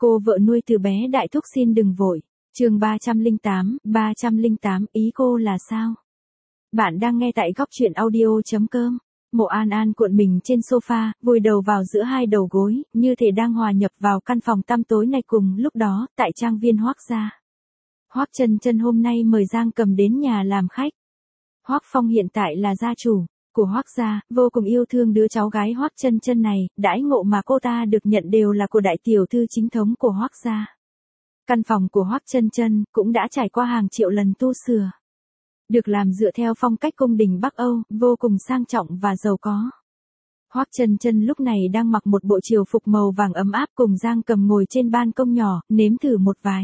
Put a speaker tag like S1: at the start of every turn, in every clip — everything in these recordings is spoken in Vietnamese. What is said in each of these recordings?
S1: Cô vợ nuôi từ bé đại thúc xin đừng vội. Chương 308, ý cô là sao? Bạn đang nghe tại góc truyện audio.com. Mộ An An cuộn mình trên sofa, vùi đầu vào giữa hai đầu gối, như thể đang hòa nhập vào căn phòng tăm tối này cùng lúc đó, tại trang viên Hoác gia. Hoác Chân Chân hôm nay mời Giang Cầm đến nhà làm khách. Hoác Phong hiện tại là gia chủ của Hoác gia, vô cùng yêu thương đứa cháu gái Hoác Chân Chân này, đãi ngộ mà cô ta được nhận đều là của đại tiểu thư chính thống của Hoác gia. Căn phòng của Hoác Chân Chân cũng đã trải qua hàng triệu lần tu sửa. Được làm dựa theo phong cách cung đình Bắc Âu, vô cùng sang trọng và giàu có. Hoác Chân Chân lúc này đang mặc một bộ triều phục màu vàng ấm áp cùng Giang Cầm ngồi trên ban công nhỏ, nếm thử một vài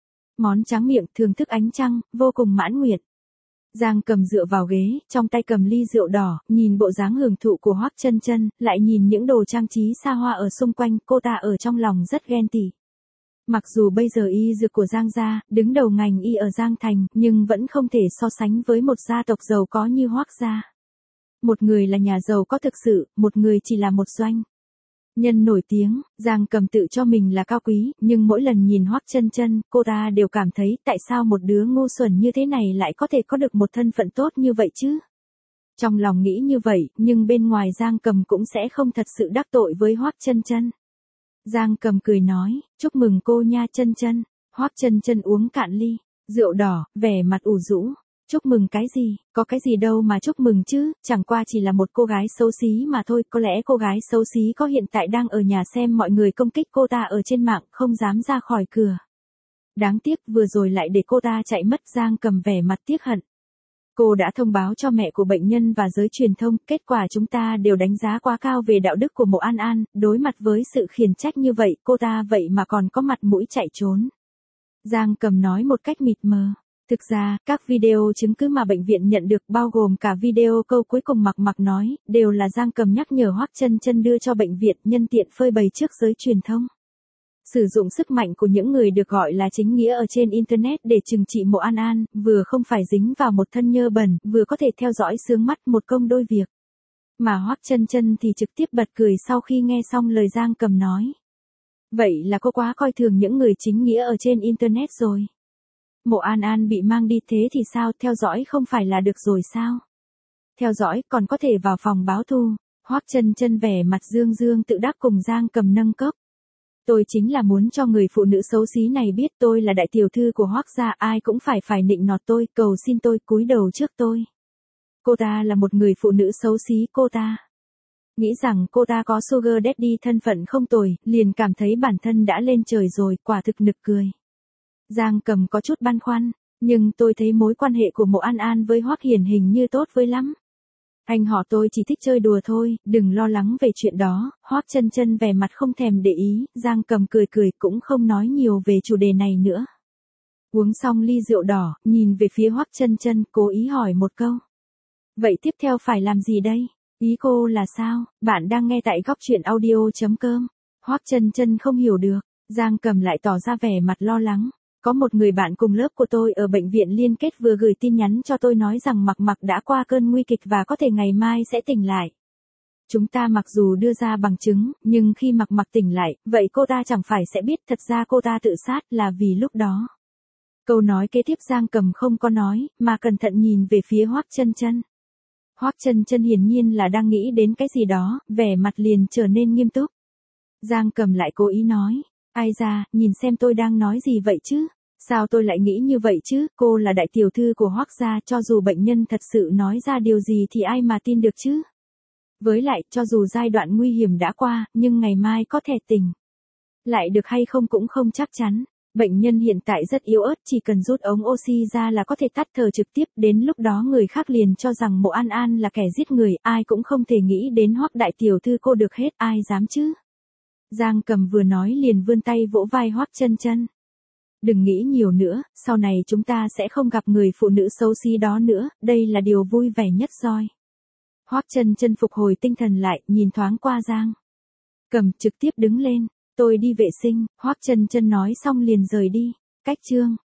S1: món tráng miệng thưởng thức ánh trăng, vô cùng mãn nguyện. Giang Cầm dựa vào ghế, trong tay cầm ly rượu đỏ, nhìn bộ dáng hưởng thụ của Hoác Chân Chân, lại nhìn những đồ trang trí xa hoa ở xung quanh, cô ta ở trong lòng rất ghen tị. Mặc dù bây giờ y dược của Giang gia, đứng đầu ngành y ở Giang Thành, nhưng vẫn không thể so sánh với một gia tộc giàu có như Hoác gia. Một người là nhà giàu có thực sự, một người chỉ là một doanh nhân nổi tiếng. Giang Cầm tự cho mình là cao quý, nhưng mỗi lần nhìn Hoác Chân Chân, cô ta đều cảm thấy tại sao một đứa ngu xuẩn như thế này lại có thể có được một thân phận tốt như vậy chứ? Trong lòng nghĩ như vậy, nhưng bên ngoài Giang Cầm cũng sẽ không thật sự đắc tội với Hoác Chân Chân. Giang Cầm cười nói, chúc mừng cô nha Chân Chân. Hoác Chân Chân uống cạn ly rượu đỏ, vẻ mặt ủ rũ. Chúc mừng cái gì, có cái gì đâu mà chúc mừng chứ, chẳng qua chỉ là một cô gái xấu xí mà thôi, có lẽ cô gái xấu xí có hiện tại đang ở nhà xem mọi người công kích cô ta ở trên mạng, không dám ra khỏi cửa. Đáng tiếc vừa rồi lại để cô ta chạy mất. Giang Cầm vẻ mặt tiếc hận. Cô đã thông báo cho mẹ của bệnh nhân và giới truyền thông, kết quả chúng ta đều đánh giá quá cao về đạo đức của Mộ An An, đối mặt với sự khiển trách như vậy, cô ta vậy mà còn có mặt mũi chạy trốn. Giang Cầm nói một cách mịt mờ. Thực ra, các video chứng cứ mà bệnh viện nhận được bao gồm cả video câu cuối cùng Mặc nói, đều là Giang Cầm nhắc nhở Hoác Chân Chân đưa cho bệnh viện, nhân tiện phơi bày trước giới truyền thông. Sử dụng sức mạnh của những người được gọi là chính nghĩa ở trên Internet để trừng trị Mộ An An, vừa không phải dính vào một thân nhơ bẩn, vừa có thể theo dõi sướng mắt một công đôi việc. Mà Hoác Chân Chân thì trực tiếp bật cười sau khi nghe xong lời Giang Cầm nói. Vậy là cô quá coi thường những người chính nghĩa ở trên Internet rồi. Mộ An An bị mang đi thế thì sao, theo dõi không phải là được rồi sao? Theo dõi còn có thể vào phòng báo thù. Hoác Chân Chân vẻ mặt dương dương tự đắc cùng Giang Cầm nâng cốc. Tôi chính là muốn cho người phụ nữ xấu xí này biết tôi là đại tiểu thư của Hoác gia, ai cũng phải nịnh nọt tôi, cầu xin tôi, cúi đầu trước tôi. Cô ta là một người phụ nữ xấu xí, cô ta nghĩ rằng cô ta có sugar daddy thân phận không tồi, liền cảm thấy bản thân đã lên trời rồi, quả thực nực cười. Giang Cầm có chút băn khoăn, nhưng tôi thấy mối quan hệ của Mộ An An với Hoác Hiền hình như tốt với lắm. Anh họ tôi chỉ thích chơi đùa thôi, đừng lo lắng về chuyện đó. Hoác Chân Chân vẻ mặt không thèm để ý, Giang Cầm cười cũng không nói nhiều về chủ đề này nữa. Uống xong ly rượu đỏ, nhìn về phía Hoác Chân Chân, cố ý hỏi một câu. Vậy tiếp theo phải làm gì đây? Ý cô là sao? Bạn đang nghe tại góc truyện audio.com. Hoác Chân Chân không hiểu được, Giang Cầm lại tỏ ra vẻ mặt lo lắng. Có một người bạn cùng lớp của tôi ở bệnh viện liên kết vừa gửi tin nhắn cho tôi nói rằng Mặc đã qua cơn nguy kịch và có thể ngày mai sẽ tỉnh lại. Chúng ta mặc dù đưa ra bằng chứng, nhưng khi Mặc tỉnh lại, vậy cô ta chẳng phải sẽ biết thật ra cô ta tự sát là vì lúc đó. Câu nói kế tiếp Giang Cầm không có nói, mà cẩn thận nhìn về phía Hoác Chân Chân. Hoác Chân Chân hiển nhiên là đang nghĩ đến cái gì đó, vẻ mặt liền trở nên nghiêm túc. Giang Cầm lại cố ý nói. Ai ra, nhìn xem tôi đang nói gì vậy chứ? Sao tôi lại nghĩ như vậy chứ? Cô là đại tiểu thư của Hoác gia, cho dù bệnh nhân thật sự nói ra điều gì thì ai mà tin được chứ? Với lại, cho dù giai đoạn nguy hiểm đã qua, nhưng ngày mai có thể tỉnh lại được hay không cũng không chắc chắn. Bệnh nhân hiện tại rất yếu ớt, chỉ cần rút ống oxy ra là có thể tắt thở trực tiếp, đến lúc đó người khác liền cho rằng Mộ An An là kẻ giết người, ai cũng không thể nghĩ đến Hoác đại tiểu thư cô được hết, ai dám chứ? Giang Cầm vừa nói liền vươn tay vỗ vai Hoác Chân Chân. Đừng nghĩ nhiều nữa, sau này chúng ta sẽ không gặp người phụ nữ xấu xí đó nữa, đây là điều vui vẻ nhất rồi. Hoác Chân Chân phục hồi tinh thần lại, nhìn thoáng qua Giang Cầm, trực tiếp đứng lên. Tôi đi vệ sinh. Hoác Chân Chân nói xong liền rời đi. Cách chương